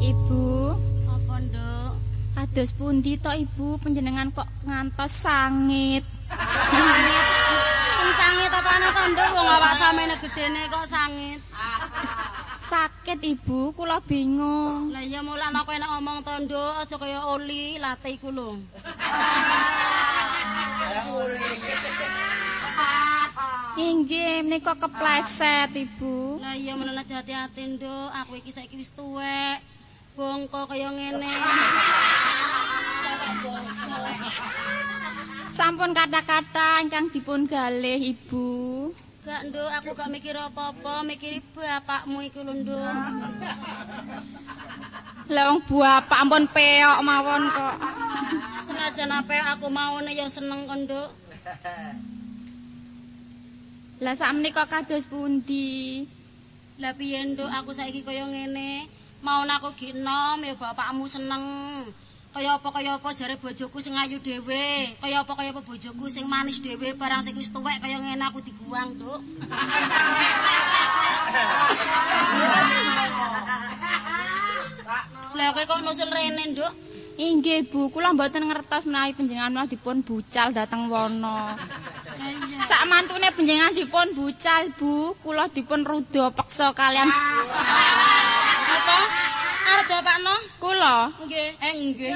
Ibu, apa nduk? kados pundi to Ibu panjenengan kok ngantos sangit? Sangit apane to nduk wong awak samene gedene kok sangit. Sakit Ibu, kula bingung. Lah iya mulane aku enak ngomong to nduk aja kaya oli late iku lho. Inggih, menika kepleset Ibu. Lah iya menene hati-hati nduk, aku iki saiki wis tuwek. Bongko kaya ngene. Sampun kata-kata ingkang dipun galih Ibu. Gak nduk, aku gak mikir apa-apa, mikiri bapakmu iku lho nduk. Lah wong bapak ampun peok mawon kok. Senajan ape aku maune ya seneng kok nduk. Lah sakmenika kados pundi? Lah piye nduk aku saiki kaya ngene. Maun aku gi enom ya bapakmu seneng. Kaya apa jare bojoku sing ayu dhewe. Kaya apa bojoku sing manis dhewe barang sing wis tuwek kaya ngene aku dibuang, Nduk. Lah kowe kok nusul rene, Nduk? Inggih Bu, kula mboten ngertos menawi panjenengan dipun bucal dhateng wana. Sak mantune panjenengan dipun bucal Bu, kula dipun ruda peksa kalian. Apa? Arep bapakno? Kula? Nggih. Nggih.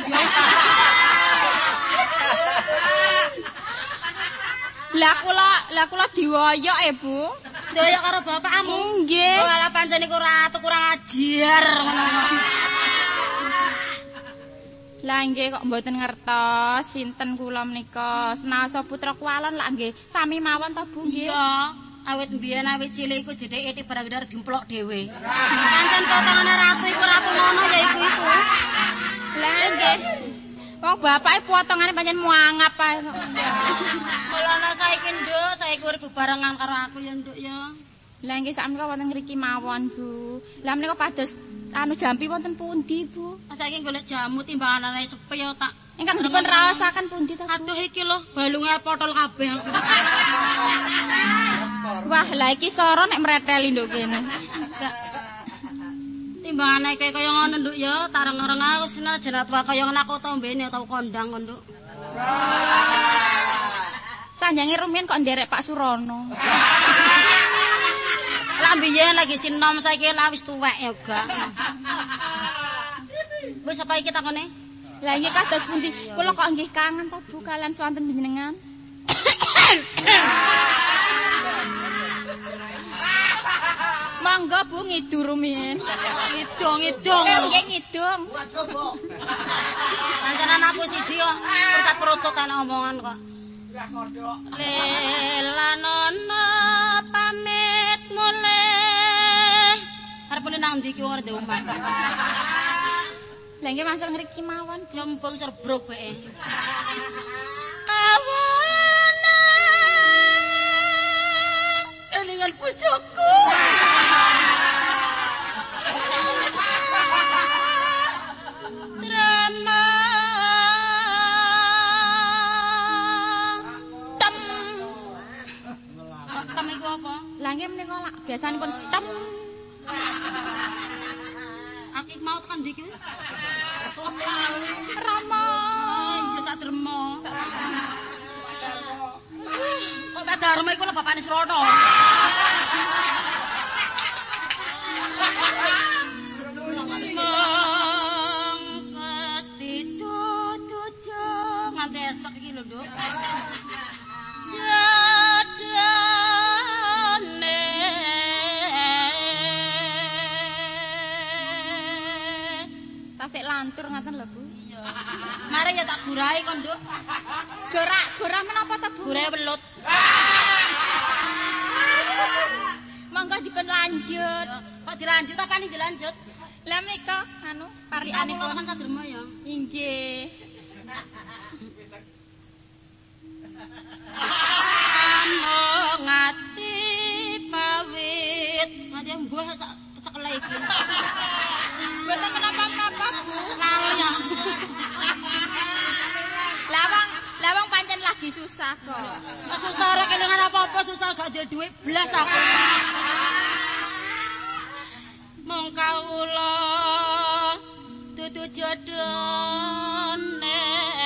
Lah kula diwoyok Bu. Doyok karo bapakmu? Nggih. Oh, ala pancen iku ratu kurang ajar ngono. Lah nggih kok mboten ngertos sinten kula menika. Senasa putra kualon lah nggih sami mawon ta Bu nggih. Iya, awit mbiyen awit cilik iku jedheke barang-barang dimplok dhewe. Pancen potongane ratu iku ratu nono ya iku. Lah nggih. Wong bapake potongane pancen muangap ae kok. Mulane saiki nduk, saiki urip bebarengan karo aku ya nduk ya. Lah nggih sakmenika wonten ngriki mawon Bu. Lah menika pados jampi wonten pundi Bu? Saiki golek jamu timbanganane sepi ya tak. Ingkang dipun raosaken pundi to Bu? Aduh iki lho, balunge potol kabeh. Wah, lah iki soro nek mreteli nduk kene. Timbangane kaya ngono nduk ya, tareng-areng aku senajan tua kaya ngono aku tau mbene tau kondang kok nduk. Sanjange rumiyin kok nderek Pak Surono. Lah mbiyen lagi sinom saiki lah wis tuwek ya gak. Wis apa iki takone? Lah nggih kados pundi? Kula kok nggih kangen ta Bu kalian swanten panjenengan. Mangga Bu ngidul rumiyin. Ngidung. Nggih ngidung. Pancenan aku siji kok perut-perut ana omongan kok. Lelanono pamit mulih. Arepune nang ndi ki wong arep omah. Lah nggih masuk ngriki mawon. Ya mpung serbruk bae. Kawana elingan bojoku. Drama tem. Tem iku apa? Lah nggih menika lak biasanipun tem. Aku mau tekan ndi ki? Rama. Ya sak drema. Kok Pak Darma iku lho bapakne Srono. Mangkas ditutujo nganti esuk iki lho, Nduk. Jadane tasik lantur ngaten lho, Bu. Iya. Mari ya tak gurahi kon, Nduk. Gorah menapa ta, Bu? Gurahi welut. Monggo dipun lanjut. Kok dilanjut apa nih dilanjut? Lah menika anu Kamu parikanipun. kan sadurma ya. Inggih. Among ati pawit. Mati mbuh sak tetekle iki. Mboten menapa-napa, Bu. Kaya. Lawang pancen lagi susah kok. Susah ora kelingan apa-apa, susah gak duwe dhuwit blas aku. Mong kawula jodone.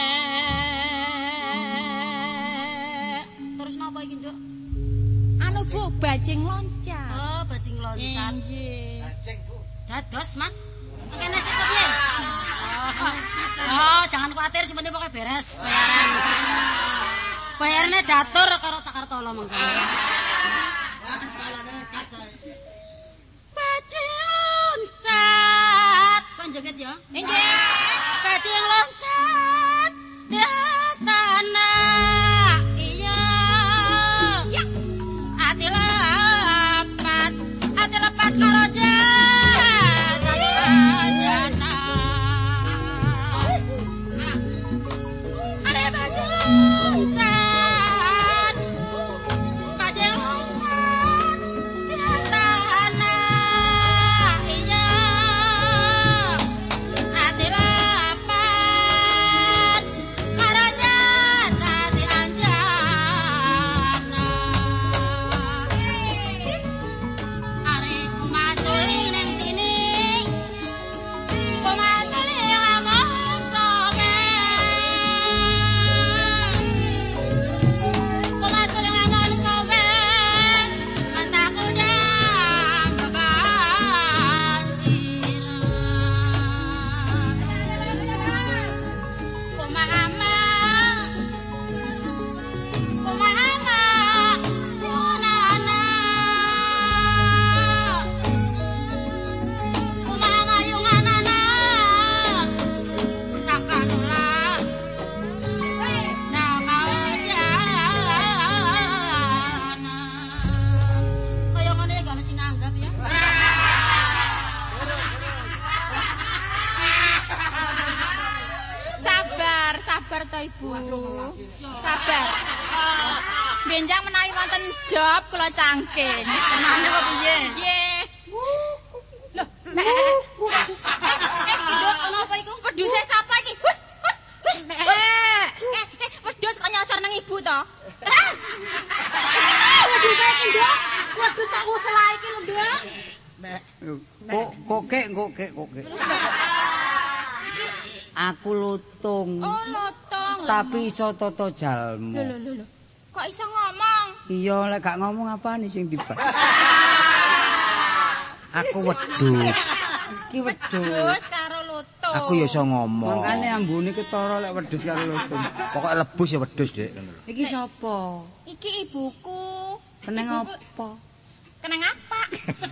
Terus napa iki, Nduk? Anu Bu, bajing loncat. Oh, bajing loncat. Nggih. Bajing, Bu. Dados, Mas. Kene sik kepiye? Oh, jangan khawatir, sing penting pokoke beres. Bayarne datur karo Cakartolo mengko. Bajing loncat. Kok joget ya? Nggih. Bajing loncat di istana. Iya. Ya. Ati lepat karo jana. Are bajing loncat. Bajing loncat di istana. Iya. Ati lepat karo jana si anjana. Are masuling neng tining, masuling lamong soge, masuling lamong soge, mantak udang kebanjiran. Kumaha, yunana. Kumaha yunganana. Sakanula nakaujana. Kaya ngene gak mesti nanggap ya. Sabar to Ibu. Sabar. Benjang menawi wonten job kula cangking. Tenane kok piye? Nggih. Loh, Nduk ana apa iku? wedhuse sapa iki? Hus. Wedhus kok nyasar nang Ibu to? Wedhus iki, Nduk. Wedhus aku selah iki lho, Nduk. Kokek. Aku lutung. Oh, lotong. Tapi iso tata jalmu. Lho. Kok iso ngomong? Iya, lek gak ngomong apane sing tiba. Aku wedhus. Iki wedhus. Wedhus karo lotong. Aku ya iso ngomong. Mangkane ambune ketara lek wedhus karo lutung. Pokoke lebus ya wedhus, Dik. Iki sapa? Iki ibuku. Keneng Ibuku- apa? Keneng apa?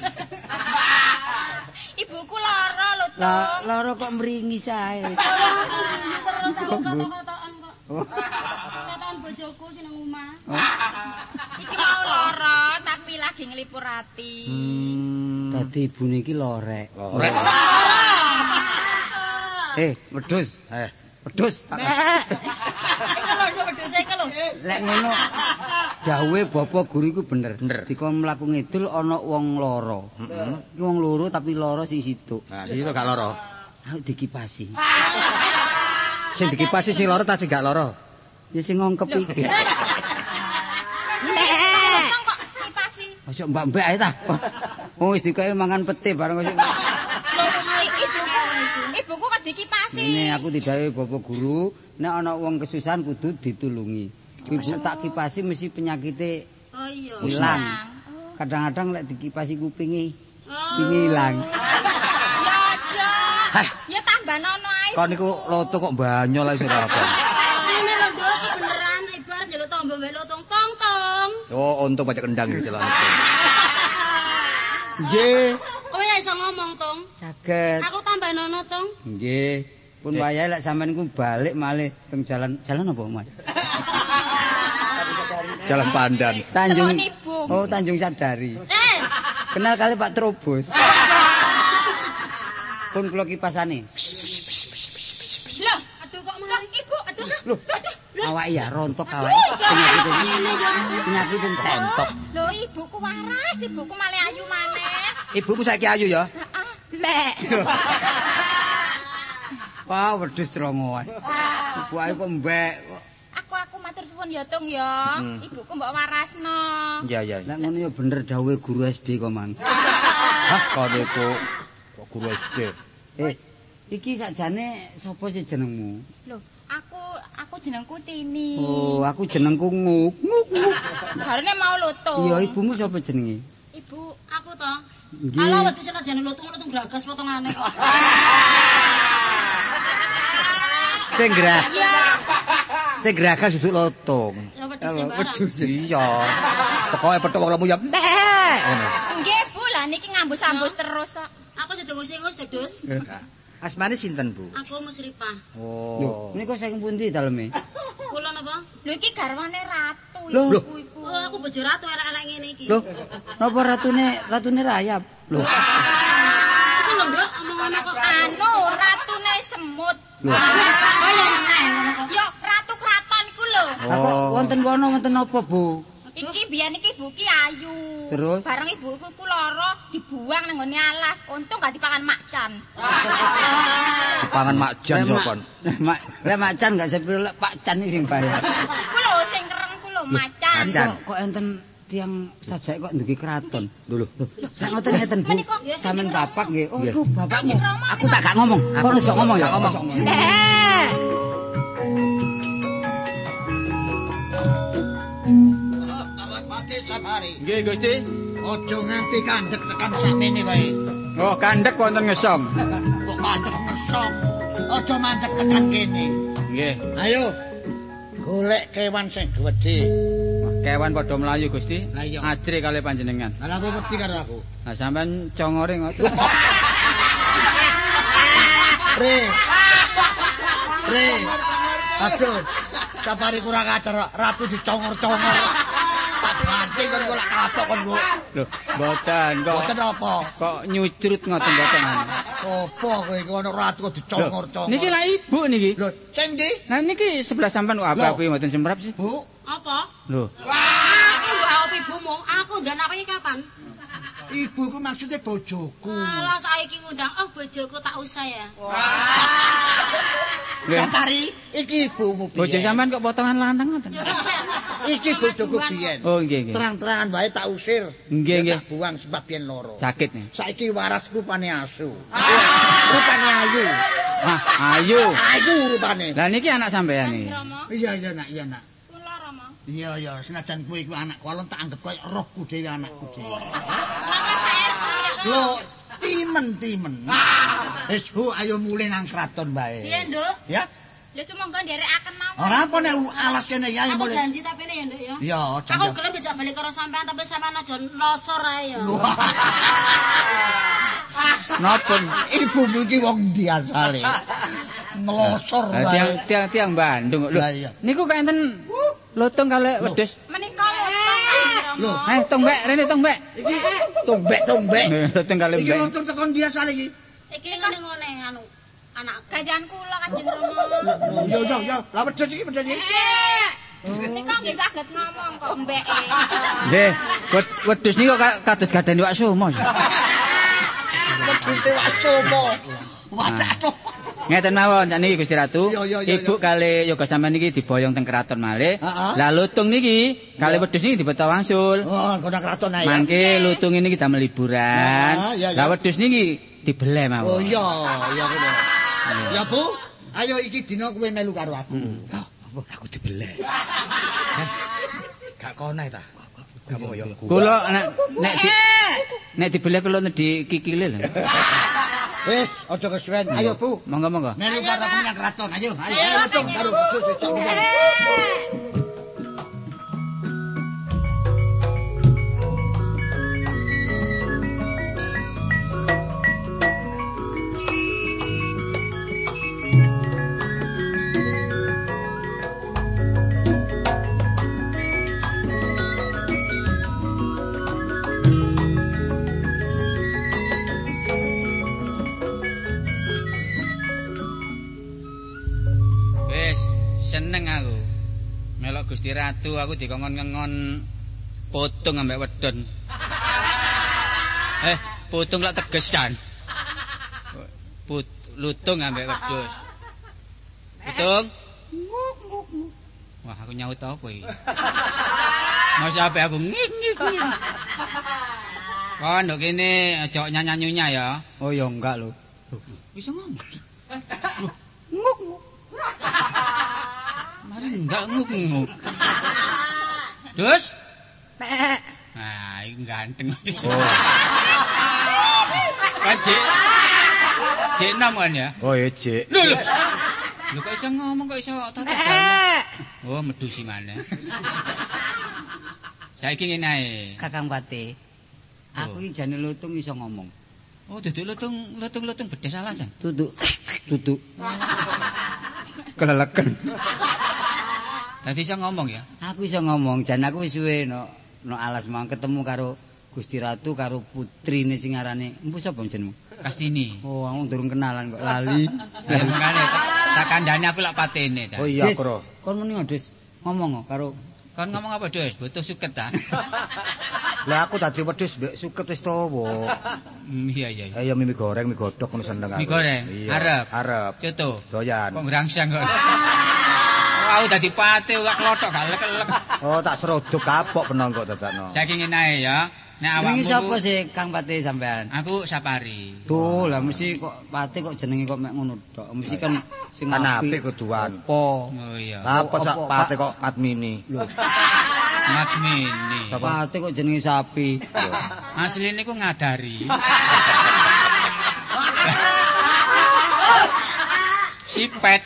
Ibuku lara lotong. Lara kok mringi sae. Terus aku kotok-kotokan kok. Kotokan bojoku sing nang omah. Iki mau lara tapi lagi nglipur ati. Dadi ibune iki lorek. Lorek. Wedhus. Wedhus. Wedhus iki lho. Lek ngono dawuhe bapak guru iku bener. Dikon mlaku ngidul ana wong lara. Iki wong loro tapi lara sing situk. Nah, iki lho gak lara. Aku dikipasi. Sing dikipasi sing lara ta sing gak lara? Ya sing ngongkep iki. Lotong kok kipasi. Ojo mbak-mbak ae ta. Oh wis dikoe mangan pete bareng kok. Ibuku kok dikipasi. Ini aku didhawuhi bapak guru, nek ana wong kesusahan kudu ditulungi. Ibu tak kipasi mesti penyakite Oh iya. ilang. Kadang-kadang lek dikipasi kupinge ilang. Ya aja. Ya tambah nono ae. Kon niku loto kok banyol ae ora apa. Ini lho Nduk, iki beneran ibar njaluk tombo mbek lotong tong-tong. Oh, untung baca kendang gitu lah. Nggih, Kowe ya iso ngomong, Tong. saged. Aku tambah nono, Tong. Nggih. Pun wayahe lek sampean ku balik malih teng jalan apa, Mas? Jalan Pandan. Tanjung. Telepon ibu. Oh, Tanjung Sadari. Kenal kali Pak Trobos. Pun kula kipasane. Loh, Aduh kok malah Ibu, Loh, awak ya rontok awak. Penyakit tentok. Lho, ibuku waras, ibuku malah ayu maneh. Ibumu saiki ayu ya? Lek. Wah, wedhus rongoan. Ibu ae kok mbek. Aku matur suwun ya, Tung ya. Ibuku mbok warasno. Iya. Nek ngono ya bener dawuhe guru SD kok, Mang. Hah, kon iku kok guru SD. Iki sakjane sapa sih jenengmu? Lho, aku jenengku Tini. Oh, aku jenengku Nguk. Garane mau loto. Iya, ibumu sapa jenenge? Ibu, aku to. Nggih. Ala wedi sena jane lutung-lutung gragas potongane kok. Sing gerakas duduk lotong. Ya wedhus Wedhus iya. Pokoke petuk wong lemu ya nek ngono. Nggih, Bu, lah niki ngambus-ambus terus kok. Aku sedeng usingus sedus. Asmane sinten, Bu? Aku Musrifah. Lho, Oh. menika saking pundi daleme? Kula napa? Lho iki garwane ratu Lho. ibu-ibu. Oh, aku bojo ratu elek-elek ngene iki. Lho, napa ratune rayap? Lho. Iku lho, Nduk, omongane kok Anu, ratune semut. Lho. Oh, ya enak ngono kok. Yo ratu kraton iku lho. Lah kok wonten wana wonten apa, Bu? Iki biyen iki ibu ki ayu. Terus? Bareng ibuku ku lara dibuang nang ngone alas. Untung gak dipangan macan. Pangan makjan sapa? Lah macan gak sepiro lek Pak Can iki sing bayar. Ku lho sing kereng ku lho macan. Macan. Kok enten tiang sajake kok ndugi kraton. Lho. Nek ngoten ngeten Bu. Sampeyan bapak nggih. Oh, iku bapakmu. Aku tak gak ngomong. Kono aja ngomong ya. Nggih, Gusti. Aja nganti kandhek tekan sakmene wae. Oh, kandhek wonten ngesong. Kok kandhek ngesok. Aja mandek tekan kene. Nggih. Ayo. Golek kewan sing gedhe. Kewan padha mlayu, Gusti. Lah iya. Ajri kali panjenengan. Lah apa wedi karo aku? Lah sampean congore ngoten. Re. Aduh. Sapari kurang ajar ratu dicongor-congor. Tak banting kon golek kapok kon go. Lho, mboten kok. Boten apa? Kok nyucrut ngoten mboten. Apa kowe iki ana ratu kok dicongor-congor. Niki lah ibu niki. Lho, sing ndi? Nah niki sebelah sampean apa kuwi mboten semprap sih? Bu, Apa? Lho. Aku mbak opo ibumu? Aku ndan apa iki kapan? ibuku maksudnya bojoku. Alah saiki ngundang, oh bojoku tak usah ya. Sapari, iki ibumu Bojo biyen. sampean kok potongan lanang ngoten? Iki bojoku biyen. Oh nggih nggih. Terang-terangan wae tak usir. Nggih, Ya nggih. Tak buang sebab biyen loro. Sakit nih. Saiki waras rupane asu. Rupane ayu. Ah, ayo. Ayu rupane. Lah niki anak sampean iki. Rama, Iya nak, iya nak. kula Rama. Iya senajan kowe iku anakku, alon tak anggap koyo rohku dhewe anakku dhewe. Lho, timen. Wis Bu, ayo mulih nang kraton bae. Piye, Nduk? Ya. Lha sumangga nderekaken mawon. Ora apa nek alas kene ya Aku mulih. janji tapi ya, Nduk ya. Iya, Aku jangan. gelem dijak balik karo sampean tapi sampean aja losor ae ya. Napa? Ibumu iki wong ndi asale? Ngelosor Lah bae. tiang Bandung. Lho. Lah iya. Niku kok enten lutung kalih wedhus. Menika lho, Lho, Eh, tombek, rene tombek. iki tombek. Lutung kalih Iki mbek. untung tekan dia asale iki. Iki ngene-ngene anu anak gajan kula Kanjeng Rama. Yo. Lah wedhus iki. Nika nggih saged ngomong kok mbeke. Nggih, wedhus niku kados gadani wak sumo. Wedhus te wacomo. Wacomo. Ngeten mawon sakniki Gusti Ratu. Iya. Ibu kali yoga sampean niki diboyong teng kraton malih. Heeh. Lah lutung niki kali wedhus niki dibeto wangsul. Oh, kono kraton ae. Mangke lutung ini kita liburan. Iya. Lah wedhus niki dibeleh Oh mawon. iya ngono. Ya Bu, ayo iki dina kowe melu karo aku. Aku dibeleh. Gak kono ta. Gak mau ya. Kula nek dibeleh kula dikikile lho. Wis, aja kesuwen. Ayo Bu, Monggo. melu karo aku nang kraton. Ayo lutung karo wedhus cocok pisan. Wis seneng aku. Melok Gusti Ratu aku dikongkon-ngengon putung ambek wedon. Putung lak tegesan. Lutung ambek wedhus. Putung. Wah, aku nyaut apa iki? Mas ape aku ngik. Kon nduk kene aja nyanya-nyunya ya. Oh ya enggak lho. Bisa ngomong. Nguk. Mari enggak nguk-nguk. Dus? Nah, iki ganteng. Oh. Kan Cik nom kan ya? Oh, iya, Cik. Lho. Lho kok iso ngomong kok iso tetegan. Oh, medusi maneh. Saiki ngene ae. Kakang Pate. Aku iki jane lutung iso ngomong. Oh, duduk lutung bedes alasan. Tutuk. Keleleken. Dadi iso ngomong ya. Aku iso ngomong, jan aku wis suwe no alas mau ketemu karo Gusti Ratu karo putrine sing arane empu sapa jenengmu? Kastini. Oh, aku durung kenalan kok lali. Ya mengane tak kandhane aku lak patene ta. Oh iya, Des, Kro. kon muni Des ngomong karo Kon ngomong apa, Des? Butuh suket ta? Lah aku tadi wedhus mbek suket wis tawa. Iya. Ayo mie goreng, mie godhog ngono seneng aku. Mie goreng? Iya. Arep? Coto? Doyan. Kok ngrangsang kok. Aku dadi pate ora klothok gak lek-lek. Oh, tak serodok kapok penong kok dadakno. Saiki ngene ae ya. Nek jenenge awakmu sapa sih Kang Pate sampean? Aku Sapari. Tuh, lah mesti kok Pate kok jenenge kok mek ngono tok. Mesti kan sing Kan apik kuduan. Apa? Oh iya. Lah apa sak pate kok Admini? Lho, Mat Mini. Pate kok jenenge sapi. Asline ku ngadari. Sipet.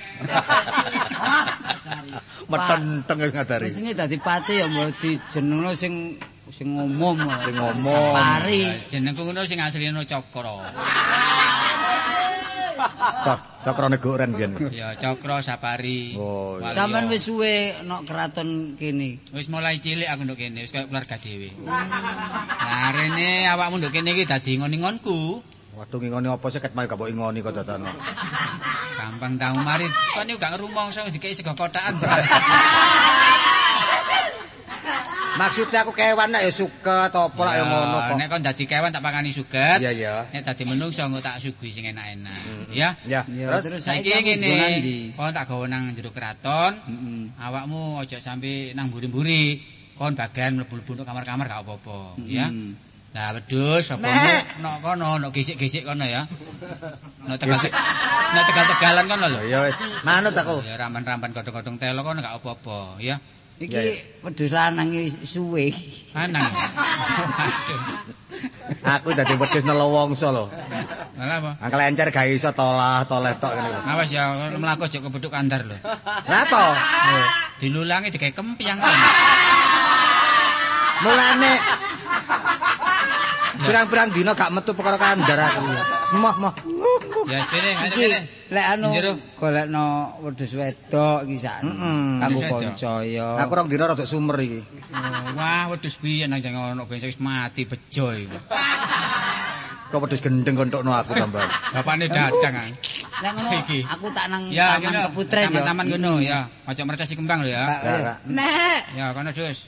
Metenteng ngadari. Mestine dadi Pate ya mbok dijenengno sing umum. Sing ngomong. Sapari. Jenengku ngono sing asline Cokro. Cakrane goren biyen. Ya Cokro Sapari. Oh, iya. Sampeyan wis suwe nok keraton kene. Wis mulai cilik aku nduk kene, wis kaya keluarga dhewe. Nah, rene awakmu nduk kene iki dadi ngon-ngonku. Waduh ngingoni apa sih ket mau gak mbok ingoni kok dadakno. Gampang tau mari kon iki gak ngrumangsa dikeki sego kotakan. Maksudnya aku kewan nak ya suket apa lak ya ngono kok. Nek kon dadi kewan tak pakani suget. Iya ya. Nek dadi menungso engko tak suguhi sing enak-enak. Ya. Ya. Terus Saiki saiki ngene. ngene. Kon tak gawa nang jero keraton. Heeh. Awakmu aja sampe nang mburi-mburi. Kon bagian mlebu-mlebu nang kamar-kamar gak apa-apa, ya. Nah, wedhus apa nok kono, nok gesik-gesik kono ya. Nok tegal-tegalan kono lho. Ya wis, manut aku. Ya rampan-rampan godhong-godhong telo kono gak apa-apa, ya. Iki wedhus lanang suwe. Lanang. Aku dadi wedhus nelowongso lho. Lha apa? Angkel encer gak iso toleh tok ngene lho. Awas ya mlaku aja kebedhuk kandar lho. Lah apa? Dilulangi digawe kempyang. Mulane pirang-pirang dina gak metu perkara kandar aku. Moh. Ya spene, Iki lek anu golekno wedhus wedok iki sak. Kanggo kanca ya. Aku rong dina rada sumer iki. Wah, wedhus piye nang jeng ono ben wis mati bejo iki. Kok wedhus gendeng kontokno aku tambah. Bapakne dadang. Lek ngono aku tak nang Ya, taman keputren ya. Taman ngono ya. Aja mertesi kembang lho ya. Nek. Ya, kono Dus.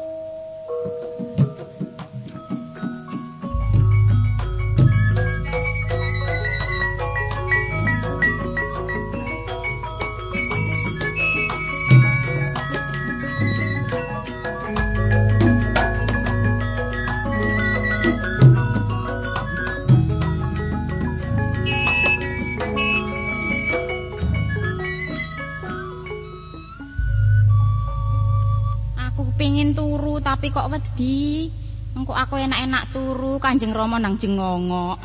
Pengin turu tapi kok wedi. Engko aku enak-enak turu Kanjeng Rama nang jengongok.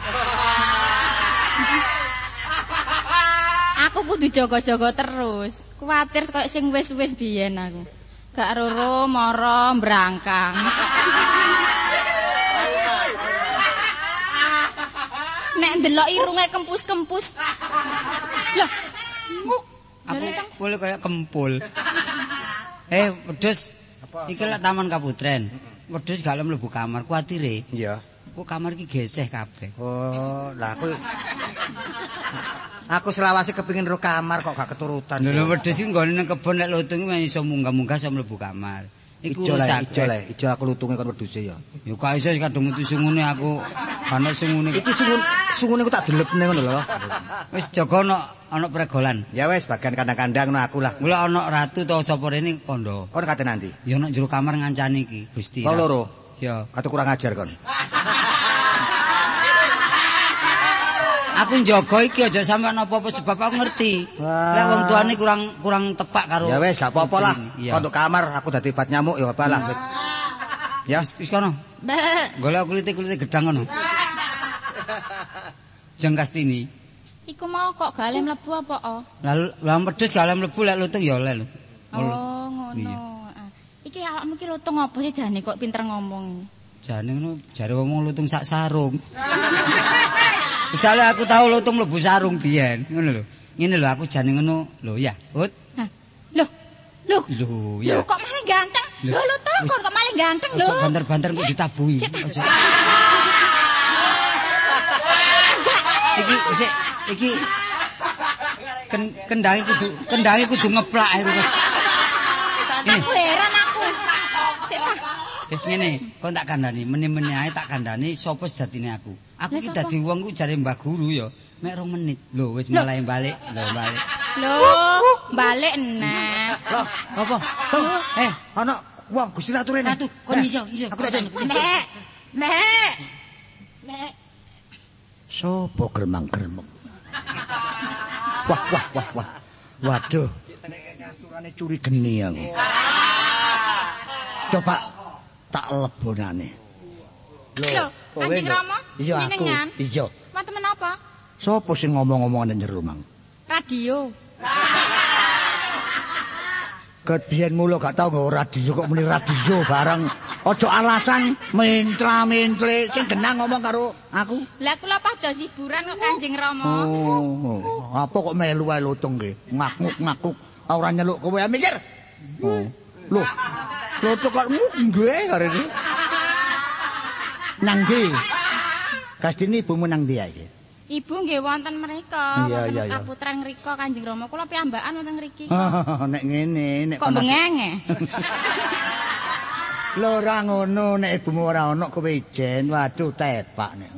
Aku kudu jaga-jaga terus. Kuwatir koyo sing wis-wis biyen aku. Gak roro mara mbrangkang. Nek ndelok irunge kempus-kempus. Lah, aku boleh kayak kempul. Wedhus iki lek taman kaputren. Wedhus gak mlebu kamar kuwatire. Iya. Kok kamar iki geseh kabeh. Oh, lah aku selawase kepengin ro kamar kok gak keturutan. Lho wedhus iki nggone nang kebon nek lutung iki iso munggah-munggah iso mlebu kamar. Iku ijo aku lutunge kon wedhuse ya. Ya gak iso kadung metu sungune aku. Ana sungune. Iki sungune ku tak delepne ngono lho. Wis jaga ana pregolan. Ya wis bagian kandang-kandang ngono aku lah. Mula ana ratu ta sapa rene kandha. Kon kate nanti? Ya nek jero kamar ngancani iki, Gusti. Kok loro? Ya. Kate kurang ajar kon. Aku njaga iki aja sampean apa-apa sebab aku ngerti. Lek wong tuane kurang tepak karo. Ya wis gak apa-apa lah. Iya. Untuk kamar aku dadi bat nyamuk ya apa lah wis. Ya Wis kono. Golek kulite gedang kono. Jeng Kastini. Iku mau kok gale mlebu apa oh? Lah pedes gale mlebu lek lutung ya oleh lho. Oh, ngono. Ah. Iki awakmu ki lutung apa sih jane kok pinter ngomong. Jane ngono jare wong lutung sak sarung. Misale aku tahu lutung mlebu sarung biyen, ngono lho. Ngene lho aku jane ngono lho ya. Hut. Loh, ya. Loh, kok malah ganteng? Lho, kok malah ganteng lho. Ojo banter-banter kok ditabui. Ojo. Iki kendange kudu ngeplak ae. Aku heran aku. Sik ta. Wis ngene, kok tak kandhani, meni-meni ae tak kandhani sapa sejatine aku. Aku ki dadi wong ku jare Mbah Guru ya, mek 2 menit. Lho wis mulai balik. Lho, balik nah. Loh, apa? Tung. Ana wong Gusti Ratu rene. Ratu, kon iso. Aku tak Mek. Sopo gremang-gremeng. Wah. Waduh. Aturane curi geni aku. Coba tak lebonane. Lho, Kanjeng Rama, jenengan. Iya. Wonten menapa? Sopo sing ngomong-ngomong nang jero mang? Radio. Kebiyen mulo gak tau nggawa radio kok muni radio bareng. Ojo alasan mentra-mentre sing genah ngomong karo aku. Lah kula pados hiburan kok Kanjeng Rama. Oh, apa kok melu wae lutung nggih? Ngakuk-ngakuk ora nyeluk kowe mikir. Oh. Loh. Lutung kok nggih arene. Nang ndi? Kastini ibumu nang ndi ae? Ibu nggih wonten mrika, Iya. wonten kaputren ngrika Kanjeng Rama. Kula piyambakan wonten mriki. Nek ngene, nek Kok bengenge? Lho ora ngono, nek ibumu ora ana kowe ijen. Waduh, tepak nek.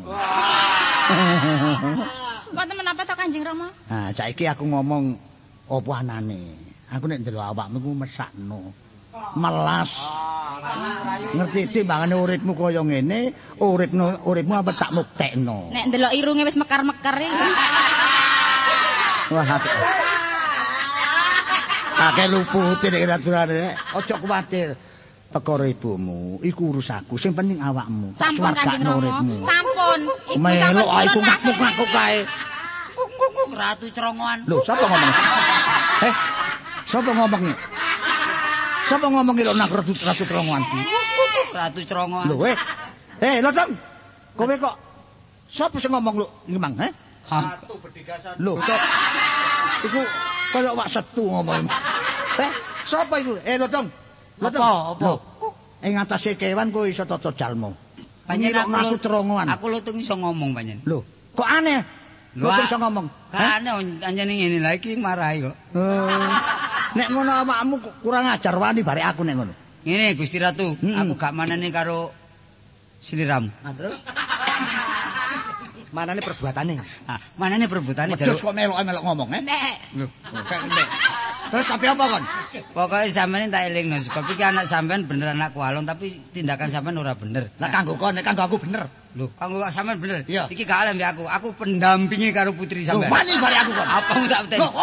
Wonten menapa to Kanjeng Rama? Nah, saiki aku ngomong apa anane. Aku nek ndelok awakmu ku mesakno. Melas. Ngerti timbangane uripmu kaya ngene, uripmu apa tak muktekno. Nek ndelok irunge wis mekar-meker iki. Wah. Akeh lupute nek aturane. Aja kuwatir. Perkara ibumu iku urusanku, sing penting awakmu. Sampun Kanjeng Rama. Sampun. Ibu Melok iku ngakuk-ngakuk kae. Ratu cerongoan. Lho, sapa ngomong? Sapa ngomong? Sapa ngomong lho nak ratu cerongoan? Ratu cerongoan. Lho, lho Tong. Kowe kok sapa sing ngomong lho iki mang, Ratu Bedigasan. Lho, iku kaya wak setu ngomong. Sapa iku? Lho Tong. Apa? Ing atase kewan kowe iso tata jalma. Panjenengan aku cerongoan. Aku lutung iso ngomong panjenengan. Lho, kok aneh? Lutung iso ngomong. Aneh anjene ngene lha iki marahi kok. Nek ngono awakmu kurang ajar wani bare aku nek ngono. Ngene Gusti Ratu, aku gak manane karo sliramu. Terus Manane perbuatane? Manane perebutane terus kok melok-melok ngomong, Lho, terus sampe apa kon? Pokoke sampeyan tak elingno sebab iki anak sampean bener anak walong tapi tindakan sampean ora bener. Lah kanggo kon, nek kanggo aku bener. Lho, kanggo sampean bener. Iya. Iki gak alem ya aku. Aku pendampingi karo putri Lho, sampean. wani bare aku kon. Apa mu tak peteni?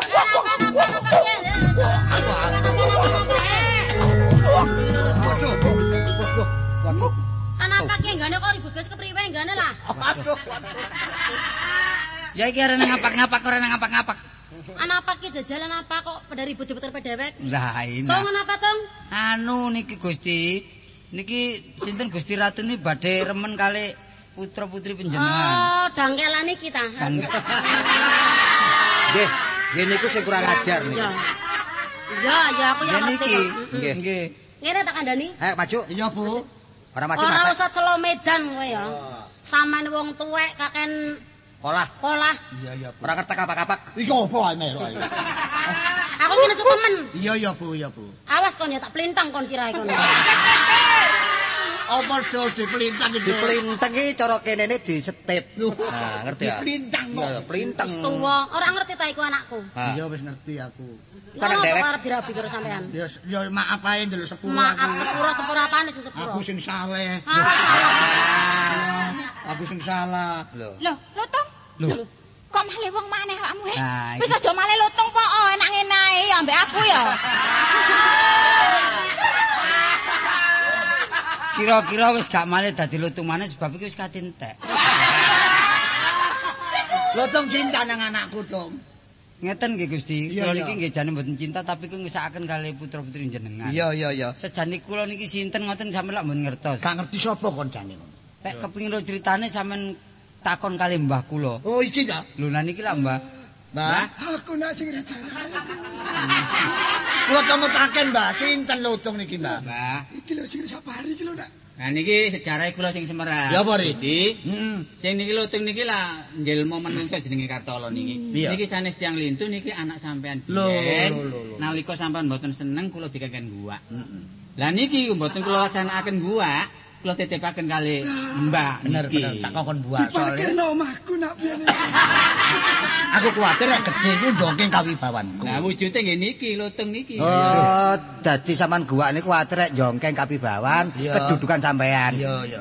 Waduh. Anak apa ki enggane kok ribut wis kepriwe enggane lah. Aduh. Ya iki arep ngapak-ngapak ora ngapak-ngapak. Anak apa ki jajalan apa kok pada ribut-ribut dewek? Lah ini. Tong apa tong? Anu niki Gusti. Niki sinten Gusti Ratu ini badhe remen kali putra-putri panjenengan. Oh, dangkelane kita. Nggih, niku sing kurang ajar niku. Ya, aku ya ngerti. Niki. Nggih. Nggih. Ngene tak kandhani. Maju. Iya, Bu. Ora maju Ora mata. usah celo medan kowe ya. Sampeyan wong tuwek kaken Polah. Iya, Ora kertek kapak-kapak. Iki opo ae melo ae. Aku ngene sukemen. Iya, Bu. Awas kon ya tak plintang kon sirahe kon. Apa do diplintang iki? Diplinteng iki cara kene ne disetip. Nah, ngerti ya? Diplintang kok. Ya, plinteng. Wis tuwa, ora ngerti ta iku anakku. Iya wis ngerti aku. Tenan Kok dewek. arep dirabi karo sampean? Ya maaf ae ndelok sepuro. Maaf sepuro apane sing sepuro? Aku sing saleh. Ah, Aku sing salah. Lho. Loh, Tong. Lho, kok malih wong maneh awakmu he? Nah, Wis aja malih lutung po, enak ngene ae ya ambek aku ya. Kira-kira wis gak malih dadi lutung maneh sebab iki wis katintek. Lutung cinta nang anakku, Tung. Ngeten nggih Gusti, Iya, kula iya. niki nggih jane mboten cinta tapi kula ngesakaken kalih putra-putri jenengan. Iya. Sejane kula niki sinten ngoten sampeyan lak mboten ngertos. Gak ngerti sapa kon jane ngono. Pek kepengin ro critane sampeyan takon kalih mbah kula. Oh, iki ta? Lho nah niki lak mbah. Mbah, Aku nak sing rencana. kula temutaken, Mbah, sinten lutung niki, Mbah? Mbah. Iki lho sing sapari iki lho nak. Nah niki sejarah kula sing semerah. Ya apa, Ri? Jadi, Heeh. sing niki lutung niki lah njelma menungso jenenge Kartolo niki. Iya. Niki sanes tiyang lintu niki anak sampean Lho, biyen. lho. Nalika sampean mboten seneng kula dikeken guwak. Lah niki mboten kula wacanakaken guwak, kula titipaken kali Mbak Bener, niki. bener. Tak kokon buat Parkir soalnya. omahku nak piye. Aku kuwatir nek gedhe iku ndongking kawibawanku. Nah wujude nggih niki lutung niki. Oh, dadi sampean guwak niku kuwatir rek jongkeng kapibawan, Iya. kedudukan sampean. Iya.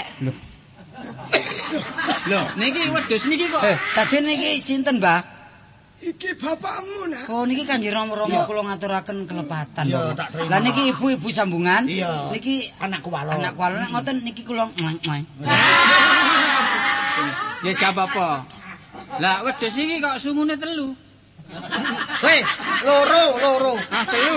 Lho, niki wedhus niki kok. Tadi niki sinten, Mbah? Iki bapakmu nak. Oh niki Kanjeng Rama kula ngaturaken kelepatan. Iya, Bapak. tak terima. Lah niki ibu-ibu sambungan. Iya. Niki Anakku walo. anak kuala nek ngoten niki kula Ya gak apa-apa. Lah wedhus iki kok sungune telu. Hei, loro. Ah telu.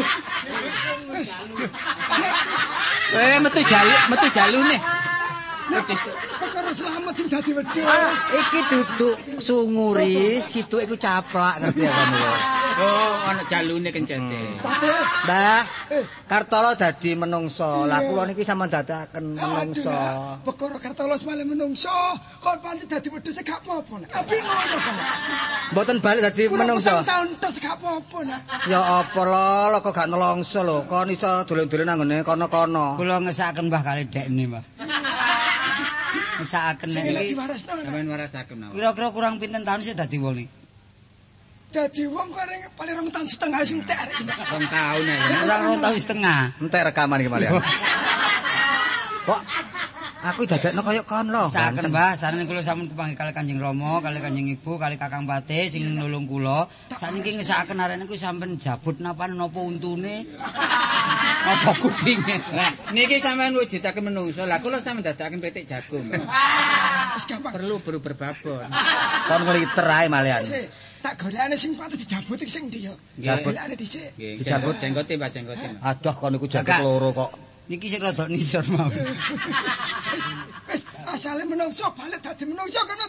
metu jalune. Wedhus Perkara selamat sing dadi wedhus. Iki duduk sunguri, situ iku caplak ngerti ya kamu. Oh, ana jalune kencete. Mbah, Kartolo dadi menungso. Lah kula niki sampean dadaken menungso. Perkara Kartolos malah menungso, kok pancen dadi wedhus gak apa-apa nak. Tapi ngono kok. Mboten balik dadi menungso. Tahun tes gak apa-apa nak. Ya apa lho, kok gak nelongso lho. Kon iso dolen-dolen nang ngene kono-kono. kula ngesakaken Mbah kali dekne, Mbah. Ngesakaken Sing lek niki. diwarisno nak. Sampeyan warasaken mawon. Kira-kira kurang pinten taun sih dadi wong iki? Dadi wong kok paling 2 tahun setengah sing tek arek iki. 2 taun ya. Kurang 2 tahun setengah. Entek rekaman iki malian. Kok aku dadekno kaya kon lho. Saken Mbah, sareng kula sampun kepanggih kali Kanjeng Rama, kali Kanjeng Ibu, kali Kakang Pate sing nulung kula. Saniki ngesakaken arek niku sampean jabut napa untune? Apa kupinge? Lah, niki sampean wujudaken menungso. Lah kula sampean dadakaken petik jagung. Wis gampang. Perlu berubah babon. Kon ngliter ae malian. Tak golekane sing patut dijabut iki sing ndi yo. Jabut. Golekane dhisik. Nggih, Dijabut. jenggote Mbak jenggote. Aduh kon niku jaket Kakak. loro kok. Niki sing rada nisor mawon. Wis asale menungso balik dadi menungso kono.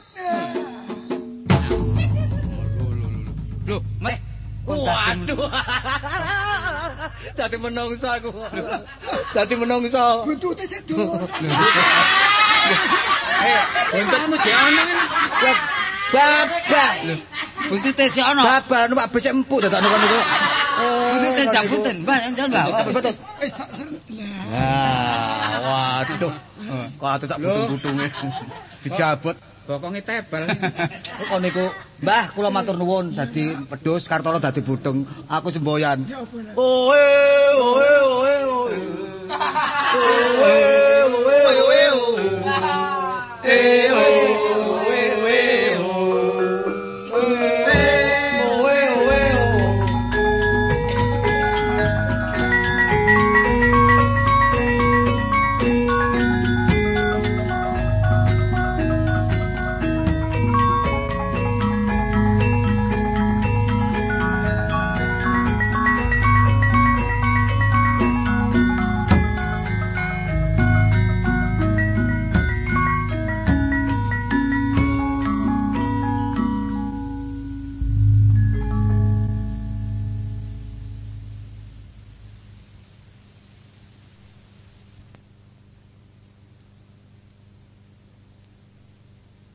Lho, Mek. Waduh. Dadi menungso aku. Dadi menungso. Buntute sik dhuwur. Buntutmu jek ono kan. Babak. Buntute sik ana. Babak numpak bis empuk dadakno kon niku. Buntute jabuten, Mbah, jangan Mbah. Betul. Wis tak seren. Waduh. Kok atuh sak butung-butunge. Dijabut. Bokonge tebel. Kok niku, Mbah, kula matur nuwun dadi wedhus Kartolo dadi budeng, aku semboyan. Oe oe oe oe. Oe oe oe oe.